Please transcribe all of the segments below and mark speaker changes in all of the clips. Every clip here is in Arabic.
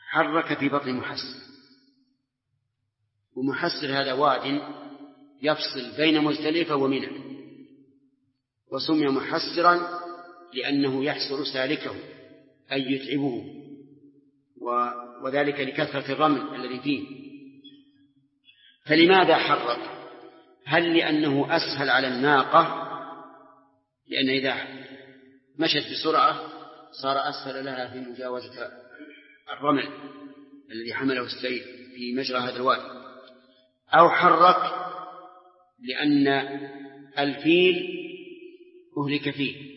Speaker 1: حرك في بطن محسر، ومحسر هذا واد يفصل بين مزدلفة ومنى، وسمي محسرا لأنه يحسر سالكه أي يتعبه، وذلك لكثرة الرمل الذي فيه. فلماذا حرك؟ هل لأنه أسهل على الناقة، لأن إذا مشت بسرعة صار أسهل لها في مجاوزة الرمل الذي حمله السيل في مجرى هذا الوادي؟ أو حرك لأن الفيل أهلك فيه،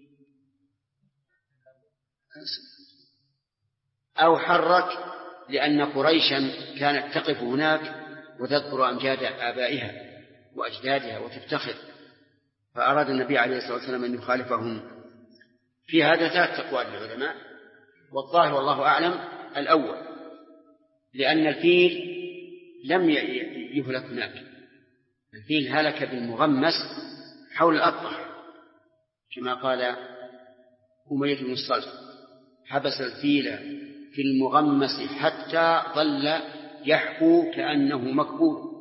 Speaker 1: أو حرك لأن قريشا كانت تقف هناك وتذكر أمجاد آبائها وأجدادها وتفتخر، فأراد النبي عليه الصلاة والسلام أن يخالفهم. في هذا 3 أقوال للعلماء، والظاهر والله أعلم الأول، لأن الفيل لم يهلك هناك، الفيل هلك بالمغمس حول الأطلح، كما قال أمية بن الصلت: حبس الفيل في المغمس حتى ظل يحكو كأنه مكبول.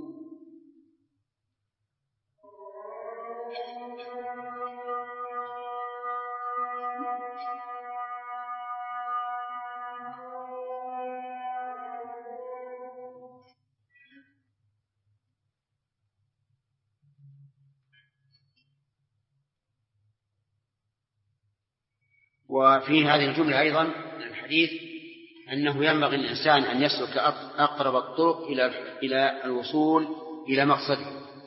Speaker 1: وفي هذه الجملة أيضا من الحديث أنه ينبغي الإنسان أن يسلك أقرب الطرق إلى الوصول إلى مقصده،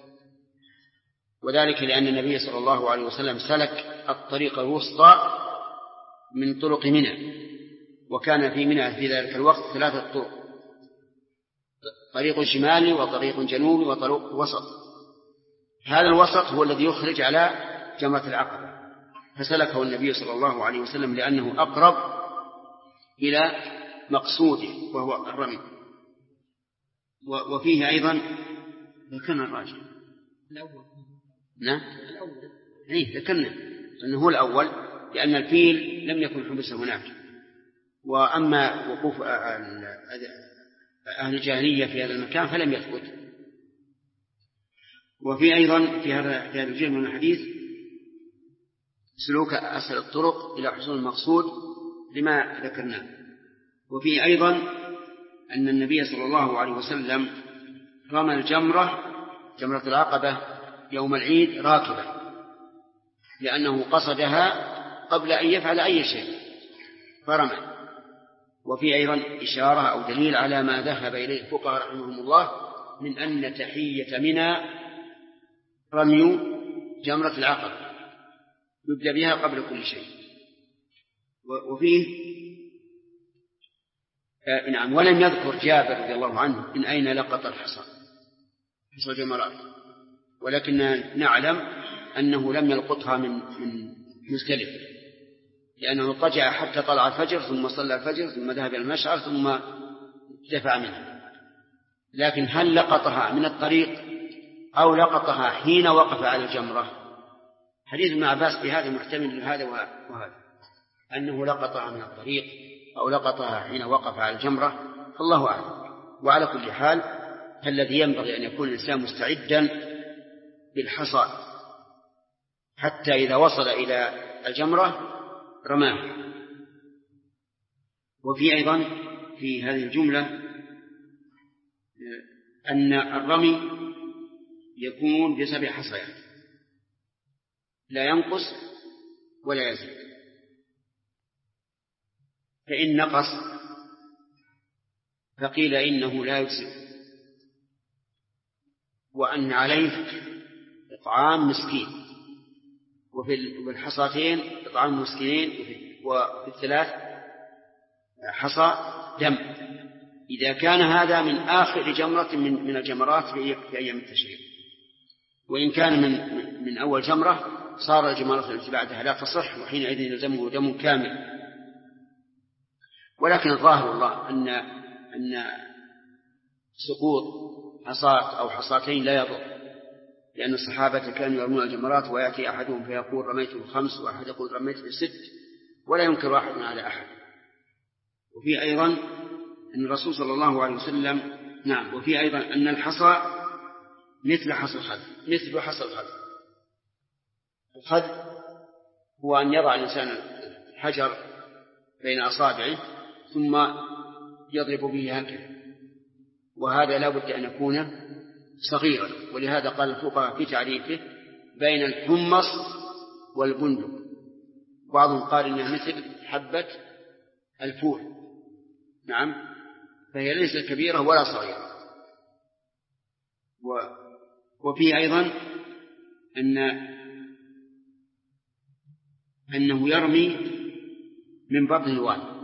Speaker 1: وذلك لأن النبي صلى الله عليه وسلم سلك الطريق الوسطى من طرق منى، وكان في منى في ذلك الوقت 3 طرق: طريق شمالي وطريق جنوبي وطريق وسط. هذا الوسط هو الذي يخرج على جمرة العقبة، فسلكه النبي صلى الله عليه وسلم لأنه أقرب إلى مقصوده وهو الرمي. وفيه أيضا ذكرنا الراجح الأول، نعم ذكرنا أنه هو الأول، لأن الفيل لم يكن حبس هناك. وأما وقوف أهل الجاهلية في هذا المكان فلم يثبت. وفي أيضا في هذا الجزء من الحديث سلوك أسهل الطرق إلى حصول المقصود لما ذكرناه. وفي أيضا أن النبي صلى الله عليه وسلم رمى جمرة العقبة يوم العيد راكبا، لأنه قصدها قبل أن يفعل أي شيء فرمى. وفي أيضا إشارة أو دليل على ما ذهب إليه الفقهاء رحمهم الله من أن تحية منى رمي جمرة العقبة يبدأ بها قبل كل شيء. وفيه نعم، ولم يذكر جابر رضي الله عنه من أين لقط حصى الجمرات، ولكن نعلم أنه لم يلقطها من مزدلفة، لأنه اضطجع حتى طلع الفجر ثم صلى الفجر ثم ذهب إلى المشعر ثم دفع منها. لكن هل لقطها من الطريق أو لقطها حين وقف على الجمرة؟ حديث ابن عباس بهذا محتمل لهذا وهذا، أنه لقطها من الطريق أو لقطها حين وقف على الجمرة، فالله أعلم. وعلى كل حال فالذي ينبغي أن يكون الإنسان مستعدا بالحصى حتى إذا وصل إلى الجمرة رماه. وفي أيضا في هذه الجملة أن الرمي يكون ب7 حصيات لا ينقص ولا يزيد، فإن نقص فقيل إنه لا يجزئ، وأن عليه إطعام مسكين، وفي الحصاتين إطعام مسكينين، وفي 3 حصى دم، إذا كان هذا من آخر جمرة من الجمرات في أيام التشريق. وإن كان من أول جمرة صار الجمرة التي بعدها لا تصح، وحينئذ يلزمه دم كامل. ولكن الظاهر الله أن سقوط حصاة أو حصاتين لا يضر، لأن الصحابة كانوا يرمون الجمرات ويأتي أحدهم فيقول رميت ب5 وأحد يقول رميت ب6 ولا ينكر أحد على أحد. وفي أيضا أن الرسول صلى الله عليه وسلم نعم. وفي أيضا أن الحصى مثل حصى الخذ. الخذ هو أن يضع الإنسان الحجر بين أصابعه ثم يضرب به هكذا، وهذا لا بد أن يكون صغيرا. ولهذا قال الفقهاء في تعريفه بين الحمص والبندق. بعضهم قال إنها مثل حبة الفول، نعم، فهي ليست كبيرة ولا صغيرة. وفيه أيضا أنه يرمي من بطن الوادي،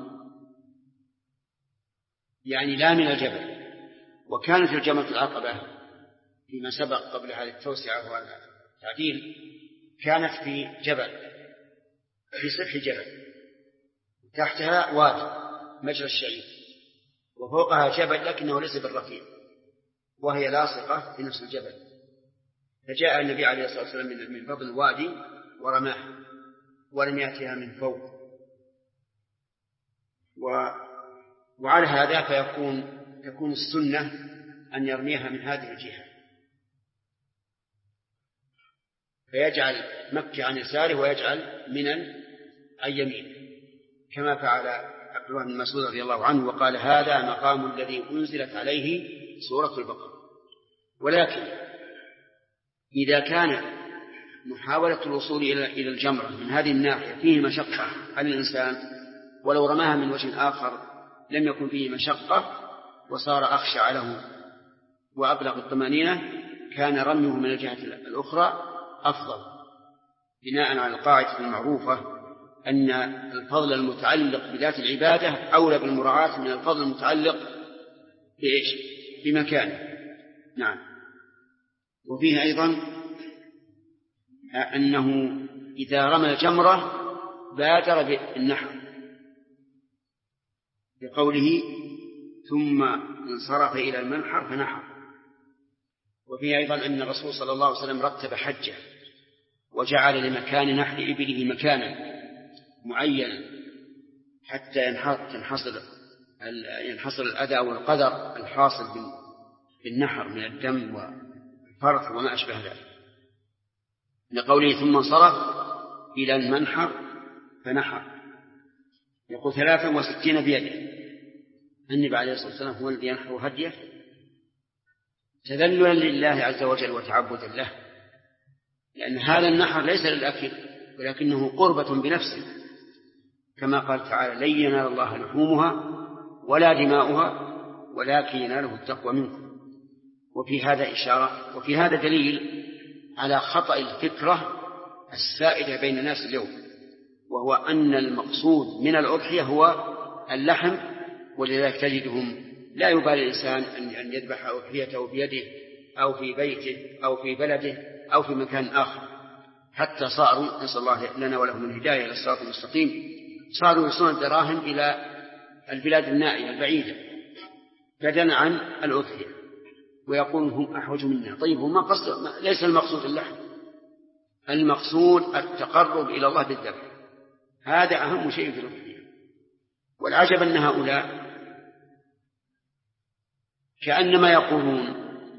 Speaker 1: يعني لا من الجبل. وكانت الجمرة العقبة فيما سبق قبل هذه التوسعة والتعديل كانت في جبل، في سفح جبل، تحتها وادي مجرى الشعير، وفوقها جبل لكنه ليس بالرفيع، وهي لاصقة في نفس الجبل. فجاء النبي عليه الصلاة والسلام من بطن الوادي ورماها، ولم يأتها من فوق. وعلى هذا تكون السنة أن يرميها من هذه الجهة، فيجعل مكة عن يساره ويجعل منى عن يمينه، كما فعل عبد الله بن مسعود رضي الله عنه وقال هذا مقام الذي أنزلت عليه سورة البقرة. ولكن إذا كان محاولة الوصول إلى الجمرة من هذه الناحية فيه مشقة على الإنسان، ولو رماها من وجه آخر لم يكن فيه مشقة وصار أخشع له وأبلغ الطمأنينة، كان رميه من الجهة الأخرى أفضل، بناء على القاعدة المعروفة أن الفضل المتعلق بذات العبادة أولى بالمراعاة من الفضل المتعلق بمكانه. نعم. وفيه أيضا أنه إذا رمى الجمرة بادر بالنحر، بقوله ثم انصرف إلى المنحر فنحر. وفيه أيضا أن الرسول صلى الله عليه وسلم رتب حجه وجعل لمكان نحر إبله مكانا معينا حتى ينحصر الأذى والقدر الحاصل بالنحر من الدم والفرث وما أشبه ذلك، لقوله ثم انصرف إلى المنحر فنحر. يقول 63 بيده. النبي عليه الصلاة والسلام هو الذي ينحر هديه تذللا لله عز وجل وتعبدا له، لأن هذا النحر ليس للأكل ولكنه قربة بنفسه، كما قال تعالى لن ينال الله لحومها ولا دماؤها ولكن يناله التقوى منكم. وفي هذا إشارة وفي هذا دليل على خطأ الفكرة السائدة بين الناس اليوم، وهو أن المقصود من الأضحية هو اللحم، ولذلك تجدهم لا يبالي الإنسان أن يذبح أضحيته بيده أو في بيته أو في بلده أو في مكان آخر، حتى صاروا نسأل الله لنا ولهم الهداية إلى الصراط المستقيم، صاروا يصنعون الدراهم إلى البلاد النائية البعيدة بدلا عن الأضحية، ويقولون هم أحوج منا. طيب هم ليس المقصود اللحم، المقصود التقرب إلى الله بالذبح، هذا أهم شيء في الأضحية. والعجب أن هؤلاء كأنما يقولون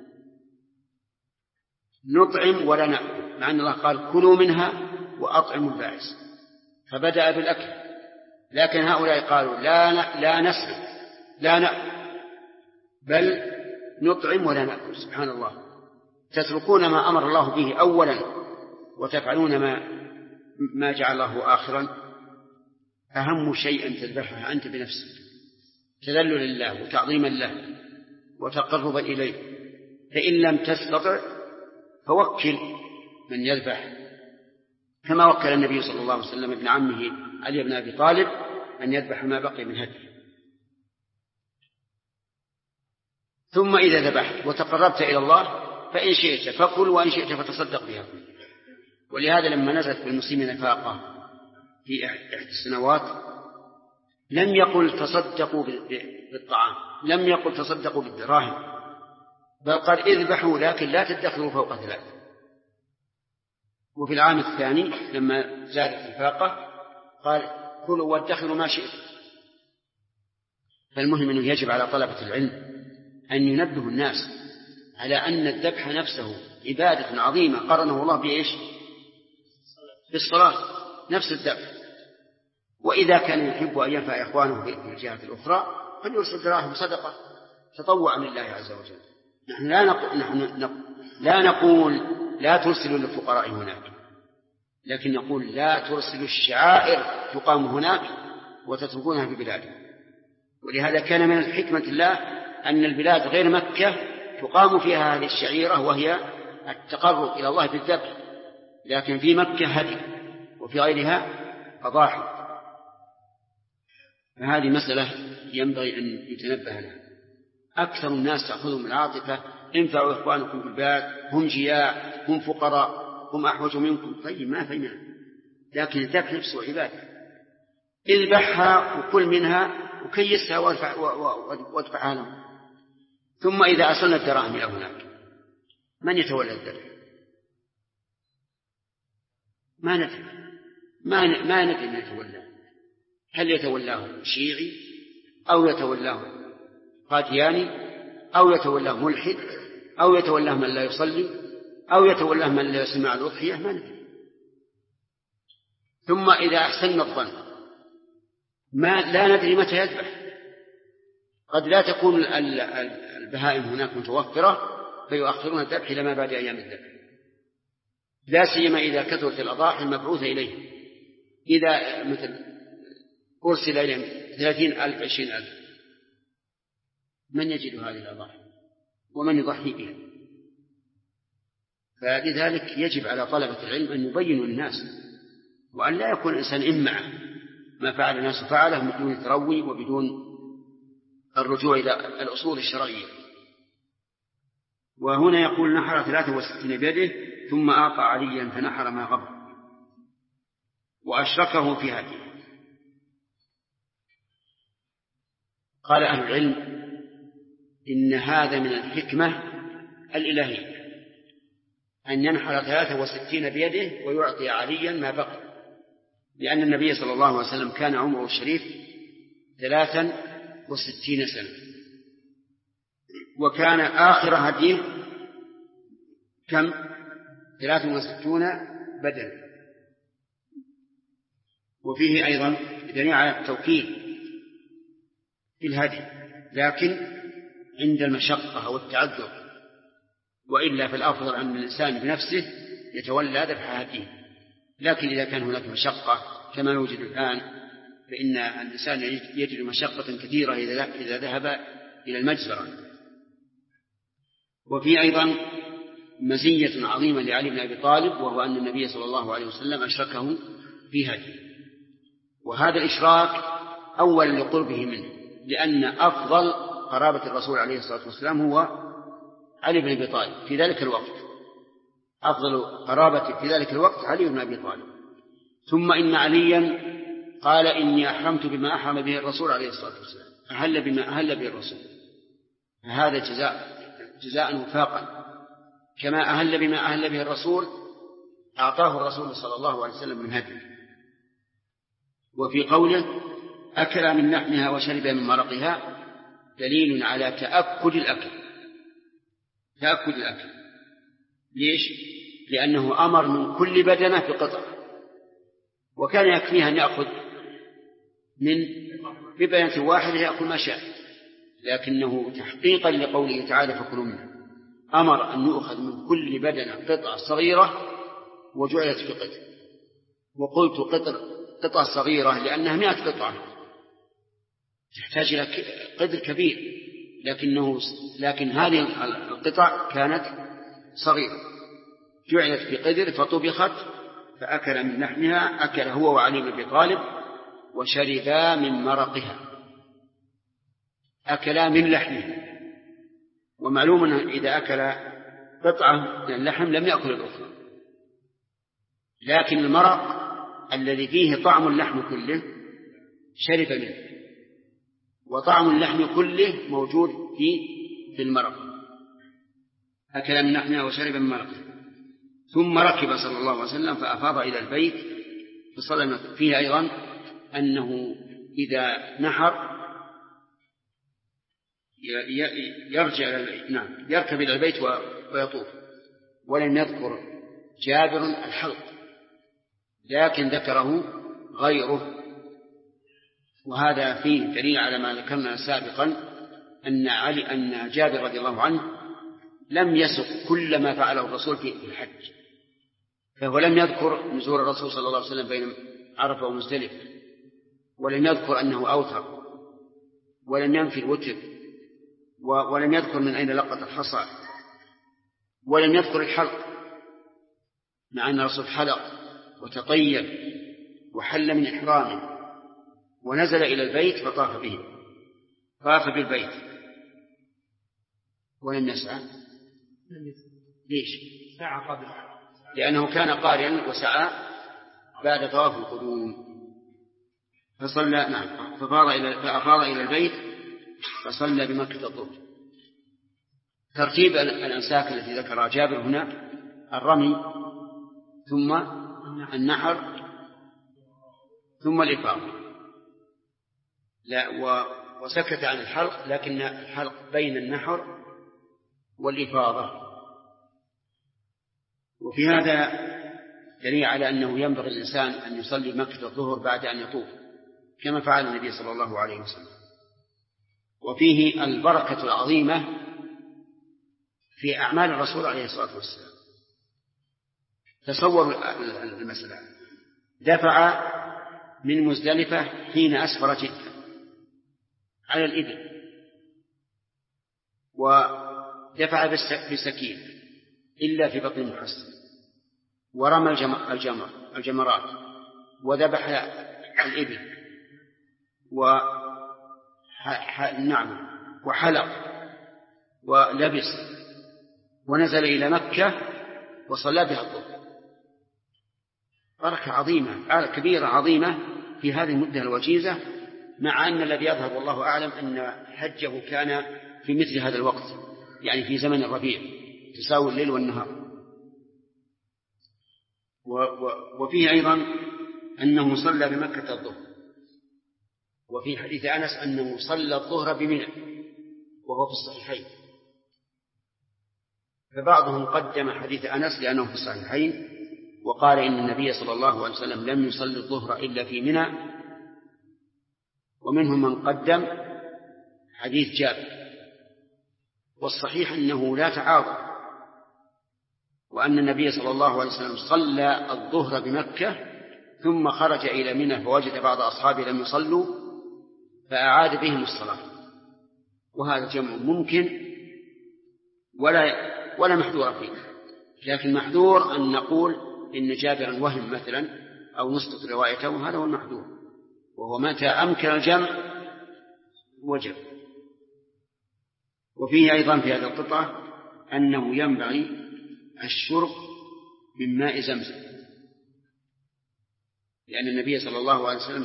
Speaker 1: نطعم ولا نأكل، مع أن الله قال كلوا منها وأطعموا البائس، فبدأ بالأكل. لكن هؤلاء قالوا لا نسلم لا نأكل بل نطعم ولا نأكل. سبحان الله، تتركون ما أمر الله به أولا وتفعلون ما جعل الله آخرا. أهم شيء أن تذبحها أنت بنفسك تذللا لله وتعظيما له وتقربا إليه، فإن لم تستطع فوكل من يذبح، كما وكل النبي صلى الله عليه وسلم ابن عمه علي بن أبي طالب أن يذبح ما بقي من هدي. ثم إذا ذبحت وتقربت إلى الله فإن شئت فكل وإن شئت فتصدق بها. ولهذا لما نزلت بالمسلمين فاقة في إحدى السنوات لم يقل تصدقوا بالطعام، لم يقل تصدقوا بالدراهم، بل قال اذبحوا لكن لا تدخروا فوق 3. وفي العام الثاني لما زادت الفاقة قال كلوا وادخروا ما شئت. فالمهم أنه يجب على طلبة العلم أن ينبهوا الناس على أن الذبح نفسه عبادة عظيمة قرنه الله بإيش؟ بالصلاة، نفس الذبح. وإذا كان يحب أن ينفع إخوانه في الجهة الأخرى فليرسل دراهم صدقة تطوعا لله عز وجل. نحن لا نقول لا ترسلوا للفقراء هناك، لكن نقول لا ترسلوا الشعائر تقام هناك وتتركونها في بلادهم. ولهذا كان من حكمة الله أن البلاد غير مكة تقام فيها هذه الشعيرة وهي التقرب إلى الله بالذبح، لكن في مكة هدي وفي غيرها أضاحي. فهذه مسألة ينبغي أن يتنبه لها. أكثر الناس تأخذهم العاطفة، انفعوا إخوانكم في البلاد، هم جياع، هم فقراء، هم أحوج منكم. طيب ما فينا، لكن الذبح نفسه عبادة. اذبحها وكل منها وكيسها وادفعها لهم. ثم إذا أصلنا الدراهم إلى هناك من يتولى الذبح؟ ما ندري من يتولاه. هل يتولاه شيعي أو يتولاه قادياني أو يتولاه ملحد أو يتولاه من لا يصلي أو يتولاه من لا يسمع الأضحية؟ ما ندري. ثم إذا أحسننا الظن لا ندري متى يذبح. قد لا تكون البهائم هناك متوفرة فيؤخرون الذبح إلى ما بعد أيام الذبح، لا سيما إذا كثرت الأضاحي المبعوثة إليه. إذا مثل أرسل إليهم 30,000 20,000 من يجد هذه الأضاحي ومن يضحي بها؟ فلذلك يجب على طلبة العلم أن يبينوا للناس، وأن لا يكون الإنسان إمعة ما فعل الناس فعله بدون تروي وبدون الرجوع إلى الأصول الشرعية. وهنا يقول نحر 63 بيده ثم أعطى عليا فنحر ما غبر وأشركه في هديه. قال أهل العلم إن هذا من الحكمة الإلهية أن ينحر 63 بيده ويعطي عليا ما بقي، لأن النبي صلى الله عليه وسلم كان عمره الشريف 63 سنة، وكان آخر هديه كم؟ 63 بدنا. وفيه أيضا دليل على التوكيد في الهدي، لكن عند المشقة أو التعذر، وإلا فالأفضل أن الإنسان بنفسه يتولى ذبح هديه. لكن إذا كان هناك مشقة كما يوجد الآن فإن الإنسان يجد مشقة كثيرة إذا ذهب إلى المجزرة. وفي أيضا مزية عظيمة لعلي بن أبي طالب، وهو أن النبي صلى الله عليه وسلم أشركه في هديه، وهذا الإشراك أول لقربه منه، لأن أفضل قرابة الرسول عليه الصلاة والسلام هو علي بن أبي طالب في ذلك الوقت، أفضل قرابة في ذلك الوقت علي بن أبي طالب. ثم إن عليا قال إني أحرمت بما أحرم به الرسول عليه الصلاة والسلام، أهل بما أهل به الرسول، فهذا جزاء وفاقا، كما أهل بما أهل به الرسول أعطاه الرسول صلى الله عليه وسلم من هدي. وفي قوله أكل من لحمها وشرب من مرقها دليل على تأكد الأكل. ليش؟ لأنه أمر من كل بدنة في قطعة، وكان يكفيه أن يأخذ من ببدنة واحدة يأكل ما شاء، لكنه تحقيقا لقوله تعالى فكلوا منه أمر أن يؤخذ من كل بدنة قطعة صغيرة وجعلت في قطع. وقلت قطعة صغيرة لأنها 100 قطعة تحتاج إلى قدر كبير، لكن هذه القطع كانت صغيرة جعلت في قدر فطبخت فأكل من لحمها، أكل هو وعلي بن أبي طالب وشربا من مرقها، أكلا من لحمها. ومعلوم أنه إذا أكل قطعة من اللحم لم يأكل الأخرى، لكن المرق الذي فيه طعم اللحم كله شرب منه، وطعم اللحم كله موجود في المرق، أكل من لحمها وشرب من مرقها. ثم ركب صلى الله عليه وسلم فأفاض إلى البيت فصلى. فيه أيضا أنه إذا نحر يرجع يركب إلى البيت ويطوف. ولم يذكر جابر الحلق، لكن ذكره غيره، وهذا فيه دليل على ما ذكرنا سابقا أن جابر رضي الله عنه لم يسق كل ما فعله الرسول في الحج، فهو لم يذكر نزول الرسول صلى الله عليه وسلم بين عرفة ومزدلفة، ولم يذكر أنه أوتر، ولم ينفي الوتر، ولم يذكر من أين لقط الحصى، ولم يذكر الحلق، مع أن الرسول حلق وتطيب وحل من إحرامه ونزل إلى البيت فطاف به، طاف بالبيت ولم يسعى. ليش؟
Speaker 2: سعى قبل،
Speaker 1: لأنه كان قارئا وسعى بعد طواف القدوم، فصلى فأفاض إلى البيت فصلى بمكة الظهر. ترتيب الأنساك التي ذكرها جابر هنا: الرمي، ثم النحر، ثم الإفاضة. لا، وسكت عن الحلق، لكن الحلق بين النحر والإفاضة. وفي هذا دليل على أنه ينبغي الإنسان أن يصلي مكة الظهر بعد أن يطوف، كما فعل النبي صلى الله عليه وسلم. وفيه البركة العظيمة في أعمال الرسول عليه الصلاة والسلام. تصور المسألة: دفع من مزدلفة حين أسفر جدا على الإبل، ودفع بسكين إلا في بطن محصن، ورمى الجمرات، وذبح الإبل، وحلق ولبس، ونزل إلى مكة وصلى بها الظهر. بركة عظيمة كبيرة عظيمة في هذه المدة الوجيزة، مع أن الذي يظهر والله أعلم أن حجه كان في مثل هذا الوقت، يعني في زمن الربيع، تساوي الليل والنهار. وفيه أيضا أنه صلى بمكة الظهر، وفي حديث أنس أنه صلى الظهر بمنى، وهو في الصحيحين. فبعضهم قدم حديث أنس لأنه في الصحيحين وقال إن النبي صلى الله عليه وسلم لم يصلي الظهر إلا في منى، ومنهم من قدم حديث جابر. والصحيح أنه لا تعارض، وأن النبي صلى الله عليه وسلم صلى الظهر بمكة ثم خرج إلى منى فوجد بعض أصحابه لم يصلوا فأعاد بهم الصلاة، وهذا جمع ممكن ولا محذور فيه. لكن محذور أن نقول إن جابرا وهم مثلا أو نسقط روايته، وهذا هو المحذور، وهو متى أمكن الجمع وجب. وفيه أيضا في هذه القطعة أنه ينبغي الشرب من ماء زمزم، لأن النبي صلى الله عليه وسلم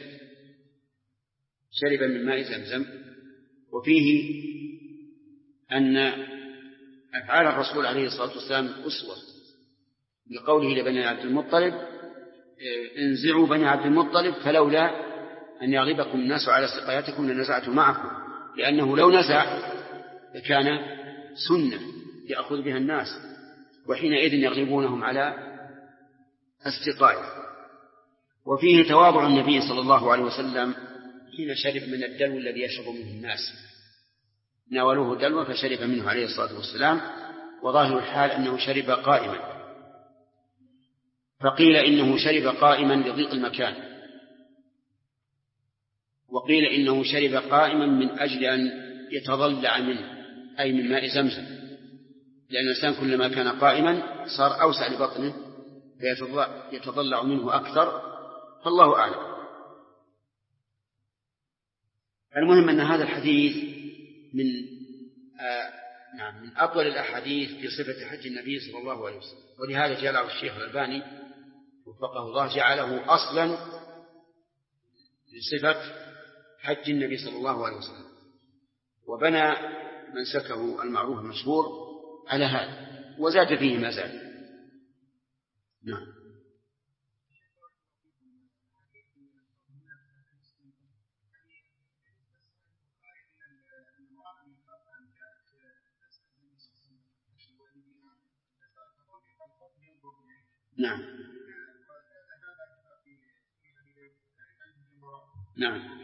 Speaker 1: شرب من ماء زمزم. وفيه أن أفعال الرسول عليه الصلاة والسلام أسوة، بقوله لبني عبد المطلب: انزعوا بني عبد المطلب فلولا أن يغلبكم الناس على سقايتكم لنزعت معكم، لأنه لو نزع لكان سنة يأخذ بها الناس، وحينئذ يغلبونهم على السقاية. وفيه تواضع النبي صلى الله عليه وسلم حين شرب من الدلو الذي يشرب منه الناس، ناولوه دلوا فشرب منه عليه الصلاة والسلام، وظاهر الحال أنه شرب قائما، فقيل إنه شرب قائما لضيق المكان، وقيل إنه شرب قائما من أجل أن يتضلع منه، أي من ماء زمزم، لأن الإنسان كلما كان قائما صار أوسع لبطنه فيتضلع منه أكثر، فالله أعلم. المهم أن هذا الحديث من أطول الأحاديث في صفة حج النبي صلى الله عليه وسلم، ولهذا جعله الشيخ الألباني وفقه الله جعله أصلا لصفة حج النبي صلى الله عليه وسلم، وبنى منسكه المعروف المشهور على هذا، وزاد فيه ما زاد. نعم. نعم نعم.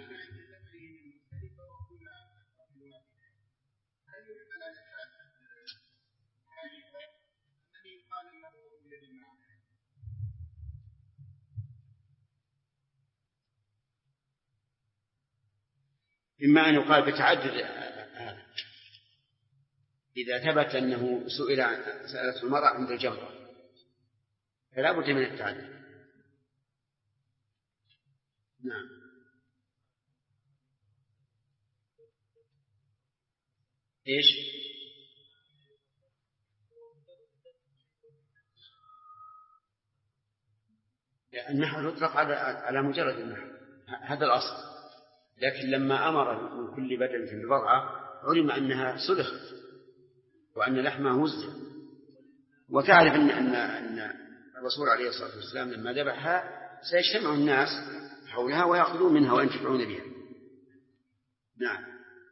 Speaker 1: إما أن يقال بتعدد هذا إذا ثبت أنه سألته المرأة عند الجمرة فلا بد من التعدد. نعم. إيش؟ النحو يطلق على مجرد النحو، هذا الأصل، لكن لما أمر من كل بدنة ببضعة علم أنها سلخت وأن لحمها وزن. وتعرف أن الرسول عليه الصلاة والسلام لما ذبحها سيجتمع الناس حولها ويأخذون منها وينتفعون بها. نعم.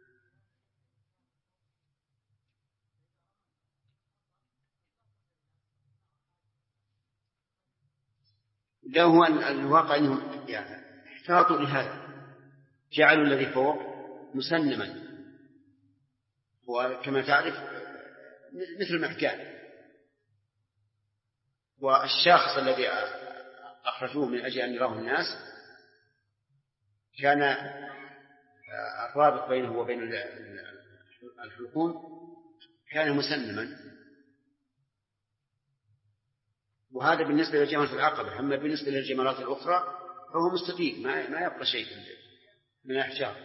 Speaker 1: ده هو الواقع أنهم يعني احتاطوا لهذا، جعلوا الذي فوق مسنما، وكما تعرف مثل المحكان. والشخص الذي أخرجوه من أجل أن يراه الناس كان الرابط بينه وبين الحلقوم كان مسنما، وهذا بالنسبة لجمرة العقبة. أما بالنسبة للجمرات الأخرى فهو مستقيم، ما يبقى شيء من الأحجار.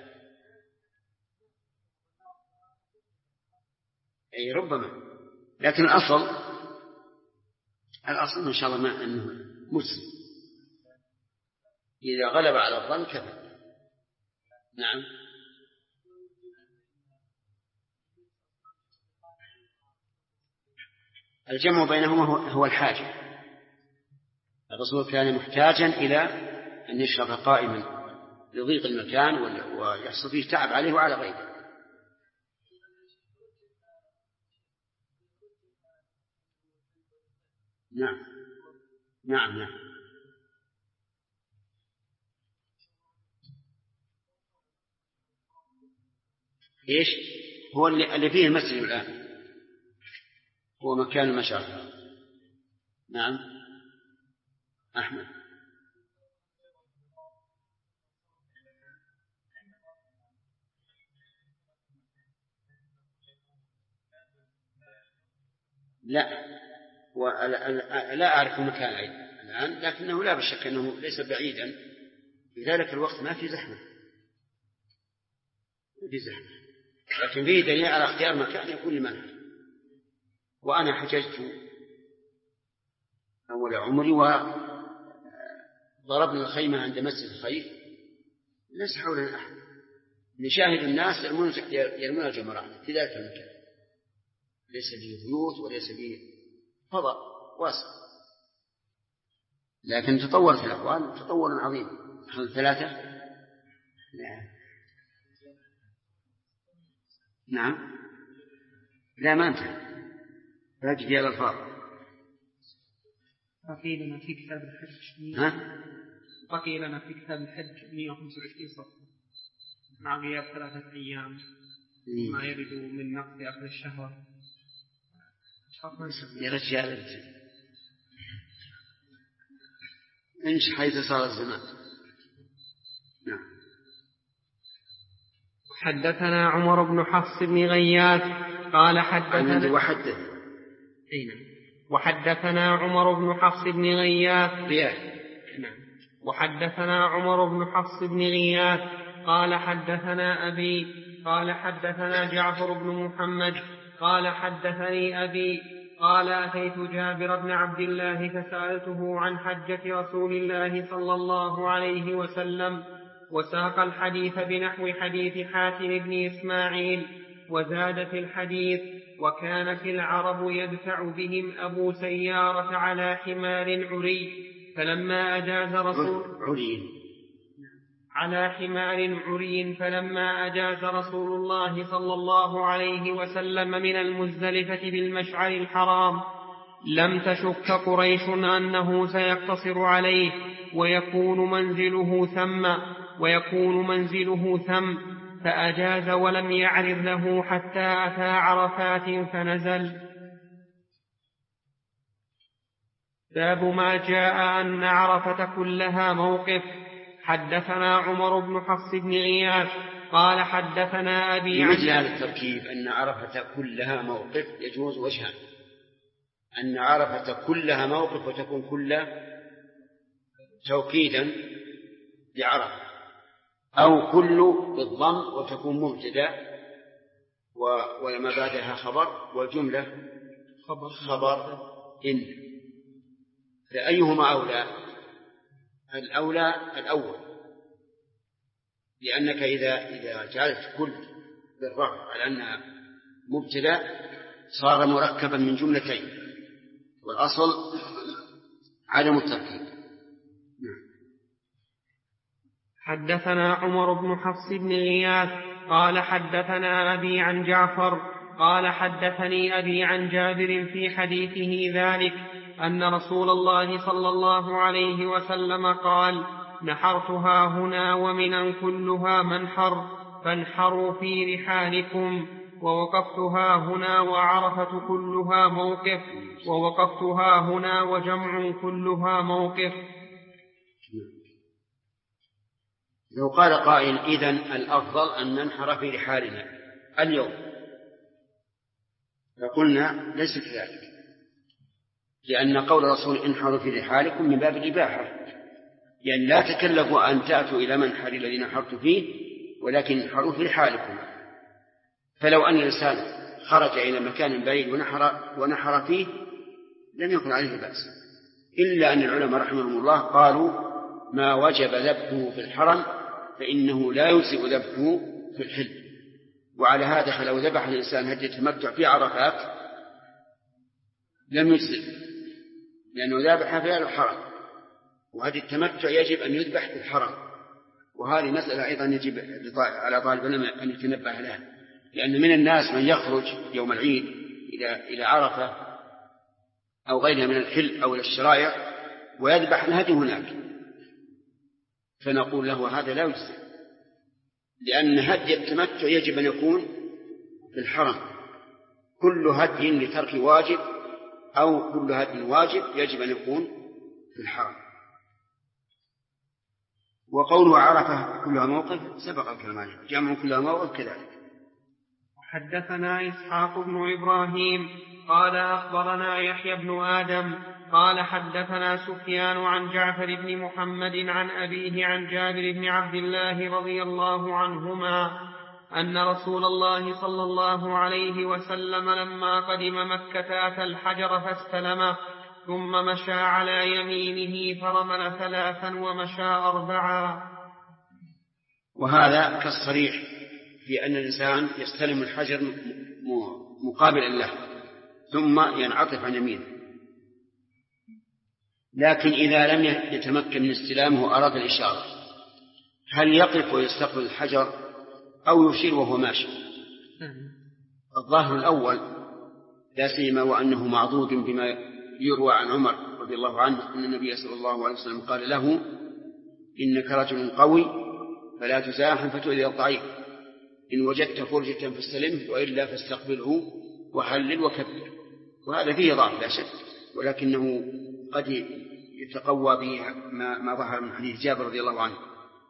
Speaker 1: أي ربما، لكن الأصل إن شاء الله ما أنه مسلم، إذا غلب على الظن كفى. نعم. الجمع بينهما هو الحاجة. الرسول كان محتاجا إلى أن يشرب قائما لضيق المكان ويحصل فيه تعب عليه وعلى غيره. نعم نعم نعم. إيش هو اللي فيه المسجد الآن؟ هو مكان المشعر. نعم. أحمد. لا أعرف المكان أيضا الآن، لكنه لا بشك أنه ليس بعيدا. في ذلك الوقت ما في زحمة، لكن فيه دليل على اختيار مكان يكون لمنع. وأنا حججت أول عمري وضربنا الخيمة عند مسجد الخيف، ليس حولنا أحد، نشاهد الناس يرمون الجمرات في ذلك المكان، ليس به بيوت وليس به فضاء واسع، لكن تطور في الأحوال تطور عظيم. 3. نعم. لا ما انتهى، راجع على الألفاظ.
Speaker 2: بقي لنا في كتاب الحج بقي لنا في كتاب الحج 125 صفحة مع غياب 3 أيام ما يرد من نقض آخر الشهر.
Speaker 1: يا رجال انش حيث صار الزمان. نعم.
Speaker 2: حدثنا عمر بن حفص بن غياث قال حدثنا وحدثنا عمر بن حفص بن غياث وحدثنا عمر بن حفص بن غياث قال حدثنا أبي قال حدثنا جعفر بن محمد قال حدثني أبي قال أتيت جابر بن عبد الله فسألته عن حجة رسول الله صلى الله عليه وسلم، وساق الحديث بنحو حديث حاتم بن إسماعيل، وزاد في الحديث: وكانت العرب يدفع بهم أبو سيارة على حمار عري، فلما أجاز رسول الله صلى الله عليه وسلم من المزدلفة بالمشعر الحرام لم تشك قريش أنه سيقتصر عليه ويكون منزله ثم فأجاز ولم يعرض له حتى أتى عرفات فنزل. باب ما جاء أن عرفة كلها موقف. حدثنا عمر بن حفص بن غياث قال حدثنا أبي
Speaker 1: مثل هذا التركيب أن عرفة كلها موقف يجوز وجهان: أن عرفة كلها موقف وتكون كلها توكيدا لعرفة، أو كل بالضم وتكون مبتدأ ولما بعدها خبر والجملة خبر إن. فأيهما أولى؟ الأولى الأول، لأنك إذا جعلت كل بالرفع على أنها مبتدأ صار مركبا من جملتين، والأصل عدم التركيب.
Speaker 2: حدثنا عمر بن حفص بن غياث قال حدثنا أبي عن جعفر قال حدثني أبي عن جابر في حديثه ذلك أن رسول الله صلى الله عليه وسلم قال: نحرتها هنا ومنا كلها منحر فانحروا في رحالكم، ووقفتها هنا وعرفة كلها موقف، ووقفتها هنا وجمع كلها موقف.
Speaker 1: لو قال قائل: إذن الأفضل أن ننحر في رحالنا اليوم، فقلنا ليس كذلك، لأن قول الرسول انحروا في رحالكم من باب الإباحة، يعني لا تكلفوا أن تأتوا إلى منحر الذي نحرت فيه، ولكن انحروا في رحالكم. فلو أن الإنسان خرج إلى مكان بعيد ونحر فيه لم يكن عليه بأس، إلا أن العلماء رحمهم الله قالوا: ما وجب ذبحه في الحرم فإنه لا يجزئ ذبحه في الحل. وعلى هذا فلو ذبح الإنسان هدي التمتع في عرفات لم يجزئ، لأنه ذبح في الحرم، وهدي التمتع يجب أن يذبح في الحرم. وهذه مسألة أيضا يجب على طالب العلم أن يتنبه لها، لأن من الناس من يخرج يوم العيد إلى عرفة أو غيرها من الحل أو الشرائع ويذبح الهدي هناك، فنقول له هذا لا يجزئ، لأن هدي التمتع يجب أن يكون في الحرم. كل هدي لترك واجب أو كل هدي واجب يجب أن يكون في الحرم. وقوله عرفة كلها موقف سبق الكلام عليه، جمع كلها موقف كذلك.
Speaker 2: حدثنا إسحاق بن إبراهيم قال أخبرنا يحيى بن آدم قال حدثنا سفيان عن جعفر بن محمد عن أبيه عن جابر بن عبد الله رضي الله عنهما أن رسول الله صلى الله عليه وسلم لما قدم مكة أتى الحجر فاستلمه، ثم مشى على يمينه فرمل 3 ومشى 4.
Speaker 1: وهذا كالصريح في أن الإنسان يستلم الحجر مقابلا له ثم ينعطف عن يمينه. لكن إذا لم يتمكن من استلامه وأراد الإشارة، هل يقف ويستقبل الحجر أو يشير وهو ماشي؟ الظاهر الأول، لا سيما وأنه معضود بما يروى عن عمر رضي الله عنه أن النبي صلى الله عليه وسلم قال له: إنك رجل قوي فلا تزاحم فتؤذي الضعيف، إن وجدت فرجة فاستلمه وإلا فاستقبله وحلل وكبر. وهذا فيه ضعف لا شك، ولكنه قد يتقوى به ما ظهر من حديث جابر رضي الله عنه.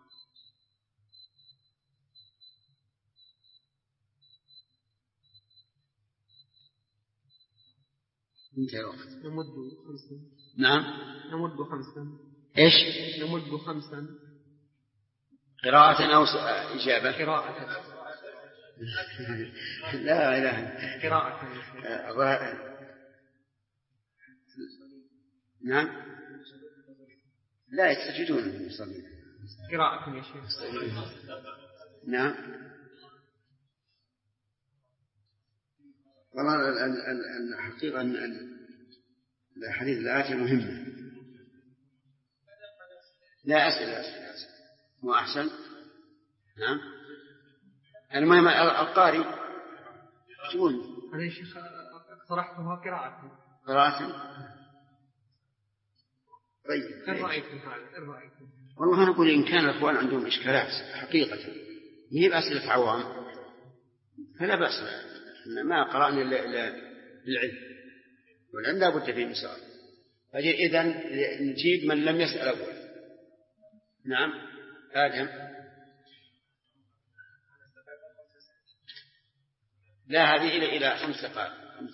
Speaker 2: نمد 5.
Speaker 1: نعم
Speaker 2: نمد 5.
Speaker 1: إيش؟
Speaker 2: نمد 5.
Speaker 1: قراءة أو إجابة؟
Speaker 2: قراءة.
Speaker 1: لا إله.
Speaker 2: قراءة.
Speaker 1: نعم. لا يستجدون المصلين.
Speaker 2: قراءة يا شيخ.
Speaker 1: نعم. والله الحقيقة أن الحديث الآتي مهمة. لا أسأل مو أحسن. نعم. المهم القارئ تقول
Speaker 2: أنا يا شيخ صرحتها قراءة.
Speaker 1: قراءة. طيب
Speaker 2: إن رأيكم هذا؟ إن رأيكم؟
Speaker 1: والله أنا أقول إن كان الأخوان عندهم إشكالات حقيقة هي بأسئلة عوام فلا بأس، ما قرأنا للعلم والعلم لا بد فيه من سؤال. إذن نجيب من لم يسأل أول. نعم آدم. لا هذه إلى 5 دقائق.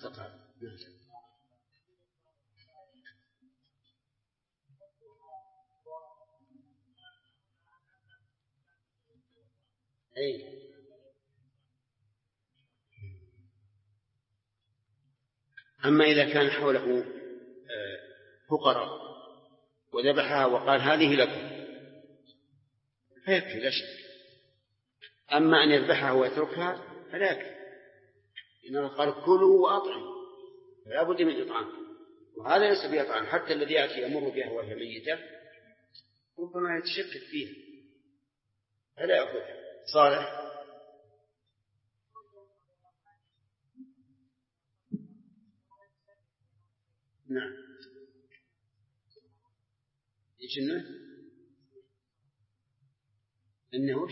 Speaker 1: أي أما إذا كان حوله فقراء وذبحها وقال هذه لكم فيكفي لا شك. أما أن يذبحها ويتركها فلا يكفي، إنه قال كلوا وأطعموا فلا بد من إطعام، وهذا ليس بإطعام. حتى الذي يأتي يمر بها وهي ميتة ربما يتشكك فيها فلا يأخذها. صالح. نعم إيش إنه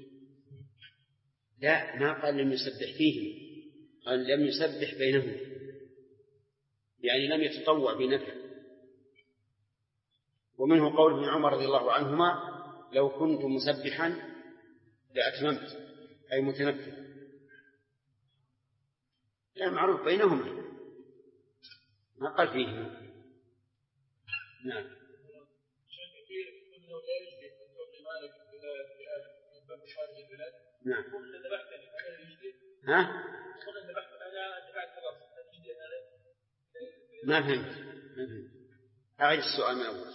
Speaker 1: لا ما قال لم يسبح فيهم، قال لم يسبح بينهم، يعني لم يتطوع بنفسه. ومنه قول ابن عمر رضي الله عنهما لو كنت مسبحا لأتممت، أي متنفل. لا معروف بينهما ما قال فيهما. نعم نعم. ها؟ ما فهمت. أعيد السؤال من أول.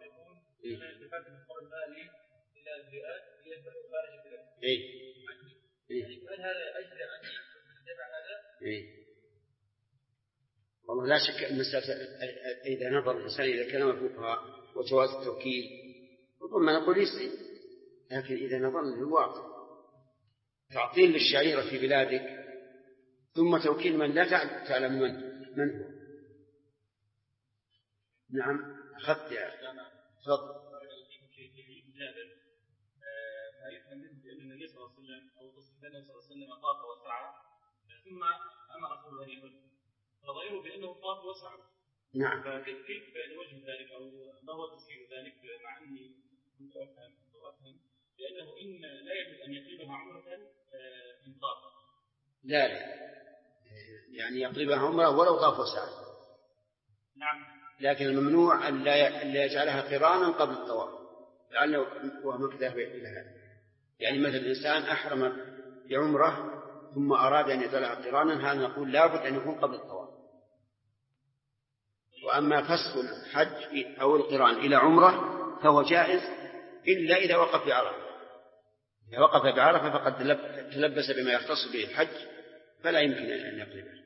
Speaker 1: والله لا شك أن إذا نظر الإنسان إلى كلام الفقهاء وجواز التوكيل ربما نقول يسري، لكن إذا نظر للواقع تعطيل للشعيرة في بلادك ثم توكيل من لا تعلم من هو. نعم أخذت يا تفضل.
Speaker 3: فيفهم منه بأن النبي صلى الله عليه وسلم أو تصف النبي صلى الله عليه وسلم طاف وسعى ثم أمره أن يهد، فظاهره بأنه طاف وسعى.
Speaker 1: نعم.
Speaker 3: فكيف نوجه ذلك أو ما هو تفسير ذلك؟ مع أني كنت أفهم لأنه إن لا يجوز أن يقلبها عمرة من طاف.
Speaker 1: لا يعني يقلبها عمرة ولو طاف وسعى.
Speaker 3: نعم.
Speaker 1: لكن الممنوع أن لا يجعلها قرانا قبل الطواف، لأنه هو مكذب إلى هذا. يعني مثل الإنسان أحرم بعمرة ثم أراد أن يجعلها قرانا، هذا نقول لا بد أن يكون قبل الطواف. وأما فسخ الحج أو القران إلى عمرة فهو جائز إلا إذا وقف بعرفة. إذا وقف بعرفة فقد تلبس بما يختص به الحج فلا يمكن أن يقلبه.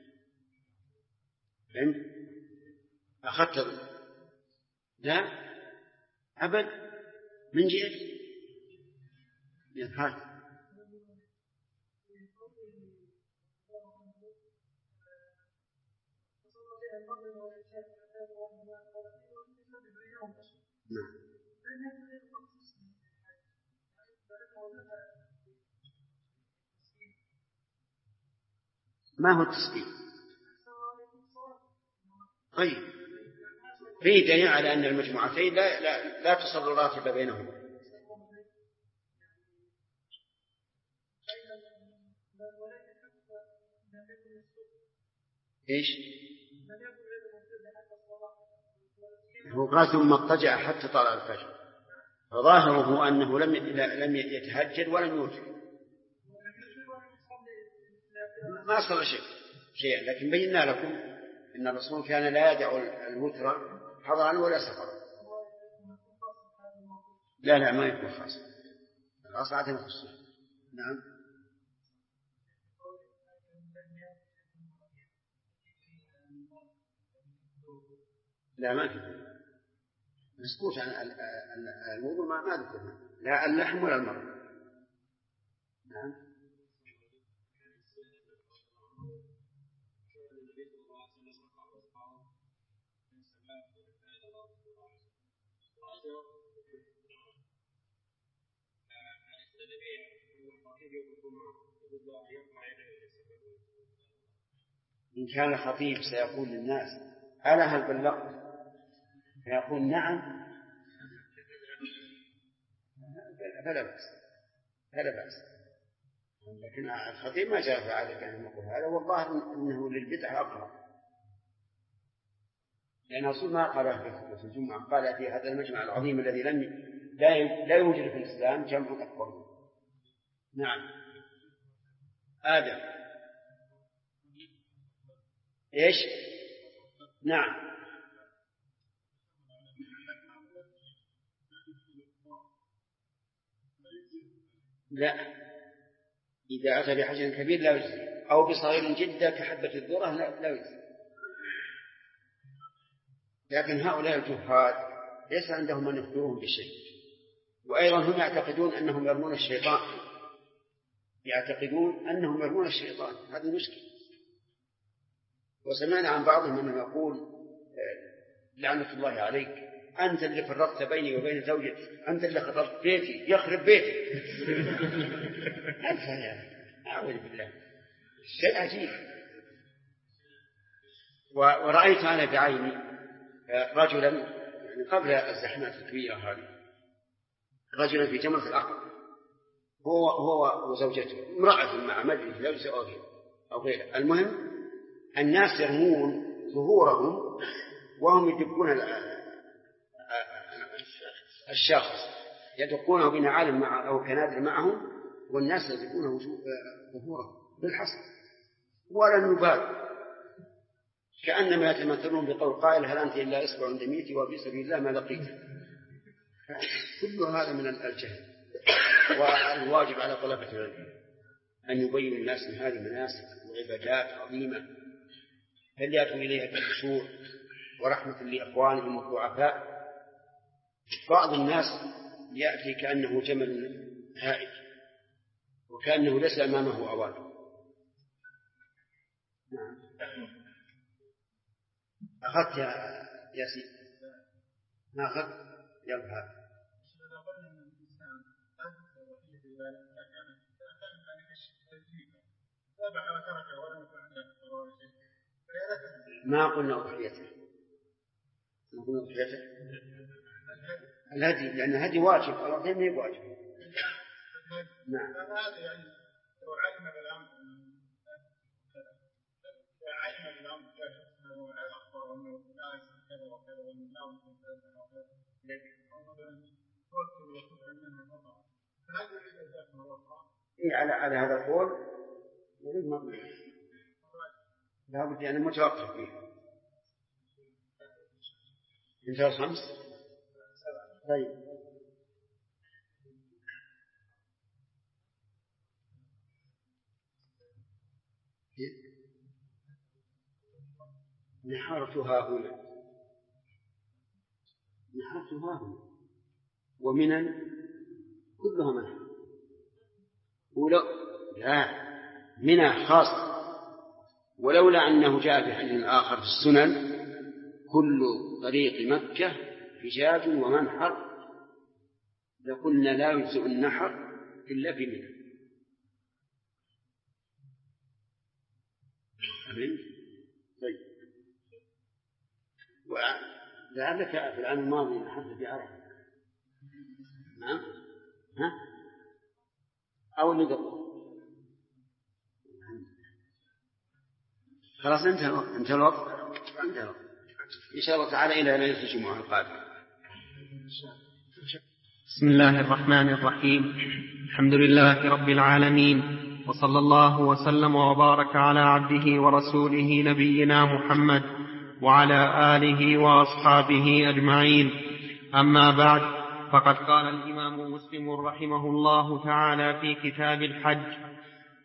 Speaker 1: فهمت؟ أخذت؟ لا أبد من جهة يفعل. ما هو التسبيح؟ طيب في دليل على أن المجموعتين لا تصل راتبة بينهما. إيش؟ هو قال ثم اضطجع حتى طلع الفجر، فظاهره أنه لم يتهجد ولم يوتر، ما صار شيئا. لكن بينا لكم أن الرسول كان لا يدع الوتر حضرا ولا سفرا. لا ما يكون خاص، الأصل عدم خصوص. نعم. لا ما في مسكوت عن الوضوء ما ذكرنا لا اللحم ولا المرض. نعم. إن كان خطيب سيقول للناس ألا هل بلغت فيقول نعم فلا بأس لكن الخطيب ما جاء فعلك أن يقول هذا، والله أنه للبدعة أقرب، لأن الرسول ما قال في خطبة الجمعة، قال في هذا المجمع العظيم الذي لا يوجد في الإسلام جمع أكبر. نعم. آدم إيش؟ نعم. لا، إذا أتى بحجر كبير لا يجزي، أو بصغير جدا كحبة الذرة لا يجزي. لكن هؤلاء الجهال ليس عندهم من يخبرهم بالشيء، وأيضا هم يعتقدون أنهم يرمون الشيطان، هذه مشكلة. وسمعنا عن بعضهم أنه يقول لعنة الله عليك، أنت اللي فرقت بيني وبين زوجتي، أنت اللي خربت بيتي، يخرب بيتي. أعوذ بالله، شيء عجيب. ورأيت أنا بعيني رجلا يعني قبل الزحمات الكبيرة هذه، رجلا في جمرة العقبة هو وزوجته، امرأة مع مجلس لبس أو غيره. المهم الناس يرمون ظهورهم وهم يدقون الشخص، يدقونه بنعال أو كنادر معهم، والناس يدقونه ظهوره بالحصر ولن يبال، كأنما يتمثلون بقول قائل هل أنت إلا إصبع عند ميتي وفي سبيل الله ما لقيت. كل هذا من الجهل. والواجب على طلبة العلم أن يبين الناس من هذه المناسك وعبادات عظيمة فليأتوا إليها بالخشوع ورحمة لأخوانهم الضعفاء. بعض الناس يأتي كأنه جمل هائج وكأنه ليس أمامه أوان. أخذت يا سيدي؟ ما أخذت؟ يلا. ما قلنا أضحيته، الهدي، لأن الهدي واجب، الأضحية ما هي واجب. نعم. على هذا القول يريد مطلوب لا بد أن متوقف فيه. انتهى 5. طيب نحرتها هنا ومن كلها منها لا منها خاص، ولولا أنه جاء في حديث آخر في السنن كل طريق مكة حجاج ومنحر لقلنا لا يجزئ النحر إلا في منى. طيب ولعلك في العام الماضي نحرت في عرفة. نعم. أو اللي قبله. خلاص انتهى الوقت. إن شاء الله تعالى إلى ليلة الجمعة القادمة.
Speaker 2: بسم الله الرحمن الرحيم. الحمد لله رب العالمين، وصلى الله وسلم وبارك على عبده ورسوله نبينا محمد وعلى آله وأصحابه أجمعين. أما بعد، فقد قال الإمام مسلم رحمه الله تعالى في كتاب الحج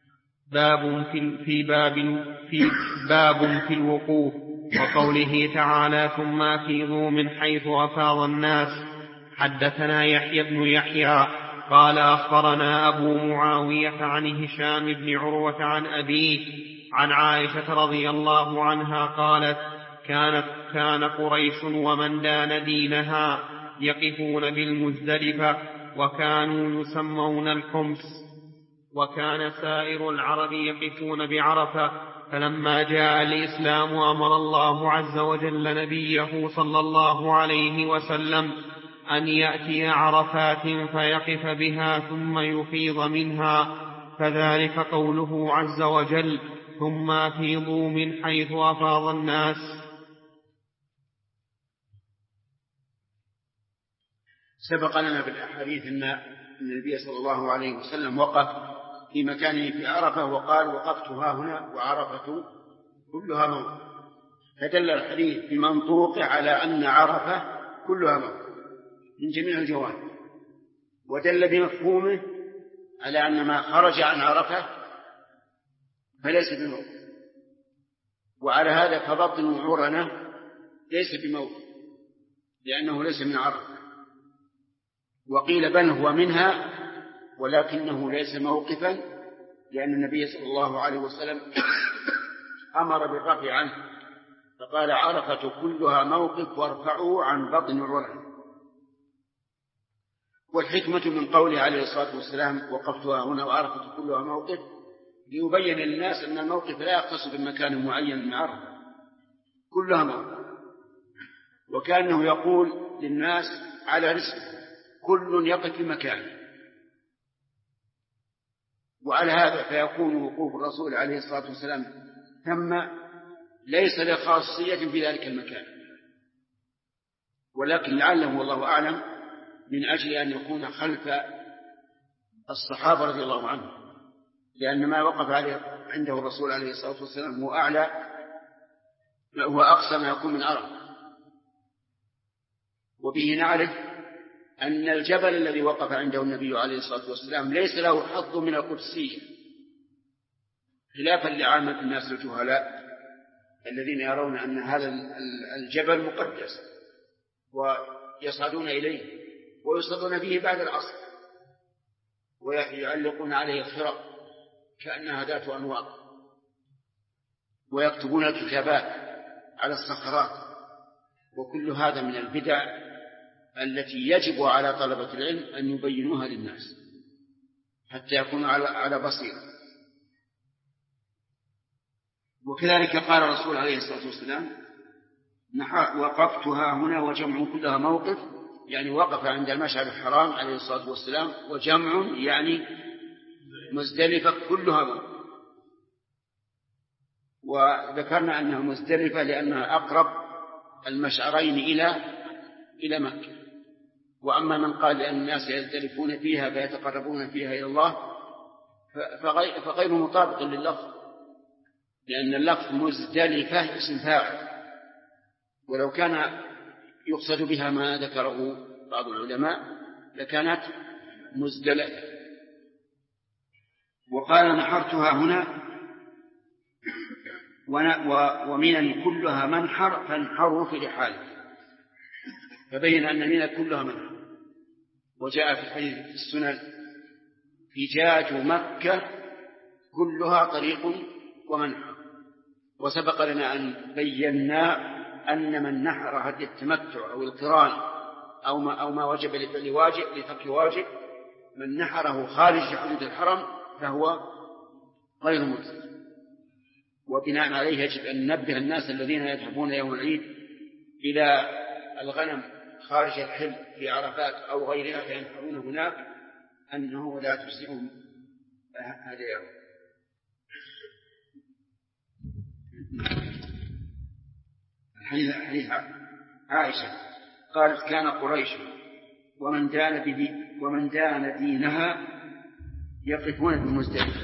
Speaker 2: باب في الوقوف، وقوله تعالى ثم أفيضوا من حيث أفاض الناس. حدثنا يحيى بن يحيى قال أخبرنا أبو معاوية عن هشام بن عروة عن أبيه عن عائشة رضي الله عنها قالت كان قريش ومن دان دينها يقفون بالمزدلفة وكانوا يسمون الحمص. وكان سائر العرب يقفون بعرفة، فلما جاء الإسلام أمر الله عز وجل نبيه صلى الله عليه وسلم أن يأتي عرفات فيقف بها ثم يفيض منها، فذلك قوله عز وجل: ثم أفيضوا من حيث أفاض الناس.
Speaker 1: سبق لنا بالأحاديث أن النبي صلى الله عليه وسلم وقف في مكانه في عرفة وقال: وقفت ها هنا وعرفة كلها موقف، فدل الحديث بمنطوقه على أن عرفة كلها موقف من جميع الجوانب، ودل بمفهومه على أن ما خرج عن عرفة فليس بموقف، وعلى هذا فبطن عرنة ليس بموقف لأنه ليس من عرفة. وقيل بل هو منها ولكنه ليس موقفا، لأن النبي صلى الله عليه وسلم أمر بالرفع عنه فقال: عرفة كلها موقف وارفعوا عن بطن الرنة. والحكمة من قوله عليه الصلاة والسلام: وقفتها هنا وعرفة كلها موقف، ليبين للناس أن الموقف لا يختص بمكان معين من عرفة، كلها موقف، وكأنه يقول للناس على رزقه كل يقف في مكانه. وعلى هذا فيكون وقوف الرسول عليه الصلاة والسلام ثم ليس لخاصية في ذلك المكان، ولكن لعله والله أعلم من أجل أن يكون خلف الصحابة رضي الله عنهم، لأن ما وقف عنده الرسول عليه الصلاة والسلام هو أعلى هو أقصى ما يكون من عرفة. وبه نعرف أن الجبل الذي وقف عنده النبي عليه الصلاة والسلام ليس له حظ من القدسية، خلافا لعامة الناس الجهلاء الذين يرون أن هذا الجبل مقدس ويصعدون إليه ويصعدون به بعد العصر ويعلقون عليه الخرق كأنها ذات أنواط ويكتبون الكتابات على الصخرات، وكل هذا من البدع التي يجب على طلبة العلم أن يبينوها للناس حتى يكونوا على بصيرة. وكذلك قال الرسول عليه الصلاة والسلام: وقفتها هنا وجمع كلها موقف، يعني وقف عند المشعر الحرام عليه الصلاة والسلام، وجمع يعني مزدلفة كلها موقف. وذكرنا أنها مزدلفة لأنها أقرب المشعرين إلى مكة. وأما من قال لأن الناس يزدلفون فيها فيتقربون فيها إلى الله فغير مطابق لللفظ، لأن اللفظ مزدلفة اسم فاعل، ولو كان يقصد بها ما ذكره بعض العلماء لكانت مزدلفة. وقال: نحرتها هنا ومنا كلها منحر فانحروا في رحاله، فبين أن منا كلها منحر. وجاء في حديث في السنن: فجاج مكة كلها طريق ومنحر. وسبق لنا أن بينا أن من نحر هدي التمتع أو القران أو ما وجب لترك واجب، من نحره خارج حدود الحرم فهو غير مجزي. وبناء عليه يجب أن ننبه الناس الذين يذهبون يوم العيد إلى الغنم خارج الحل في عرفات أو غيرها فينحرون هناك أنه لا تجزئهم هذا يوم. حديث عائشة قالت: كان قريش ومن دان دينها يقفون بمزدلفة،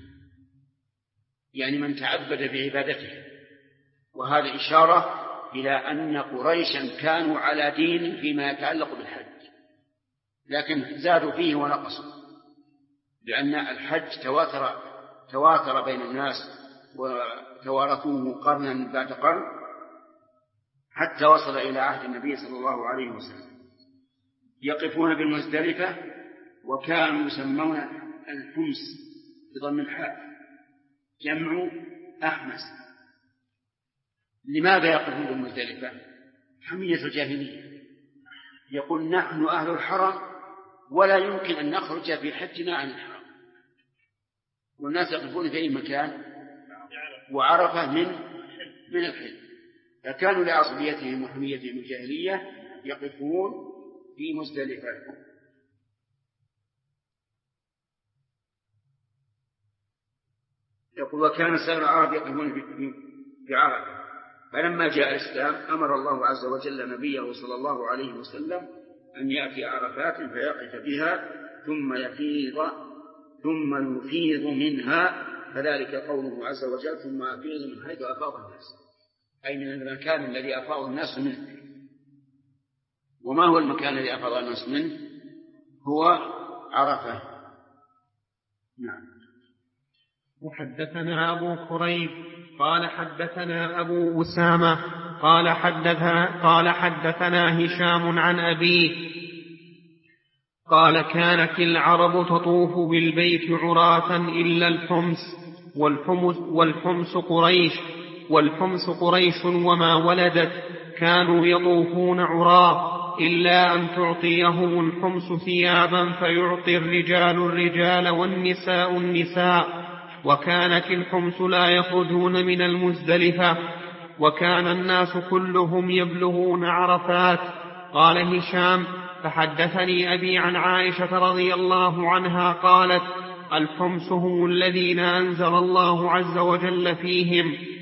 Speaker 1: يعني من تعبد بعبادته. وهذا إشارة إلى أن قريشا كانوا على دين فيما يتعلق بالحج، لكن زادوا فيه ونقصوا، لأن الحج تواتر بين الناس وتوارثوه قرنا بعد قرن حتى وصل إلى عهد النبي صلى الله عليه وسلم. يقفون بالمزدلفة، وكانوا يسمون الحمس بضم الحاء جمع أحمس. لماذا يقفون بالمزدلفة؟ حمية الجاهلية، يقول: نحن أهل الحرم ولا يمكن أن نخرج في حجنا عن الحرم، والناس يقفون في أي مكان، وعرفة من الحل، فكانوا لعصبيتهم وحميتهم الجاهلية يقفون في مزدلفة. يقول وكان سائر العرب يقفون في عرفة، فلما جاء الإسلام أمر الله عز وجل نبيه صلى الله عليه وسلم أن يأتي عرفات فيقف بها ثم يفيض منها، فذلك قوله عز وجل ثم يفيض من حيث أفاض الناس، أي من المكان الذي أفاض الناس منه. وما هو المكان الذي أفاض الناس منه؟ هو عرفة. نعم.
Speaker 2: وحدثنا أبو كريب قال حدثنا أبو أسامة قال حدثنا هشام عن أبيه قال كانت العرب تطوف بالبيت عراة إلا والحمص قريش وما ولدت كانوا يطوفون عراة إلا أن تعطيهم الحمص ثيابا فيعطي الرجال والنساء النساء، وكانت الحمص لا يخرجون من المزدلفة، وكان الناس كلهم يبلغون عرفات. قال هشام فحدثني أبي عن عائشة رضي الله عنها قالت الحمص هم الذين أنزل الله عز وجل فيهم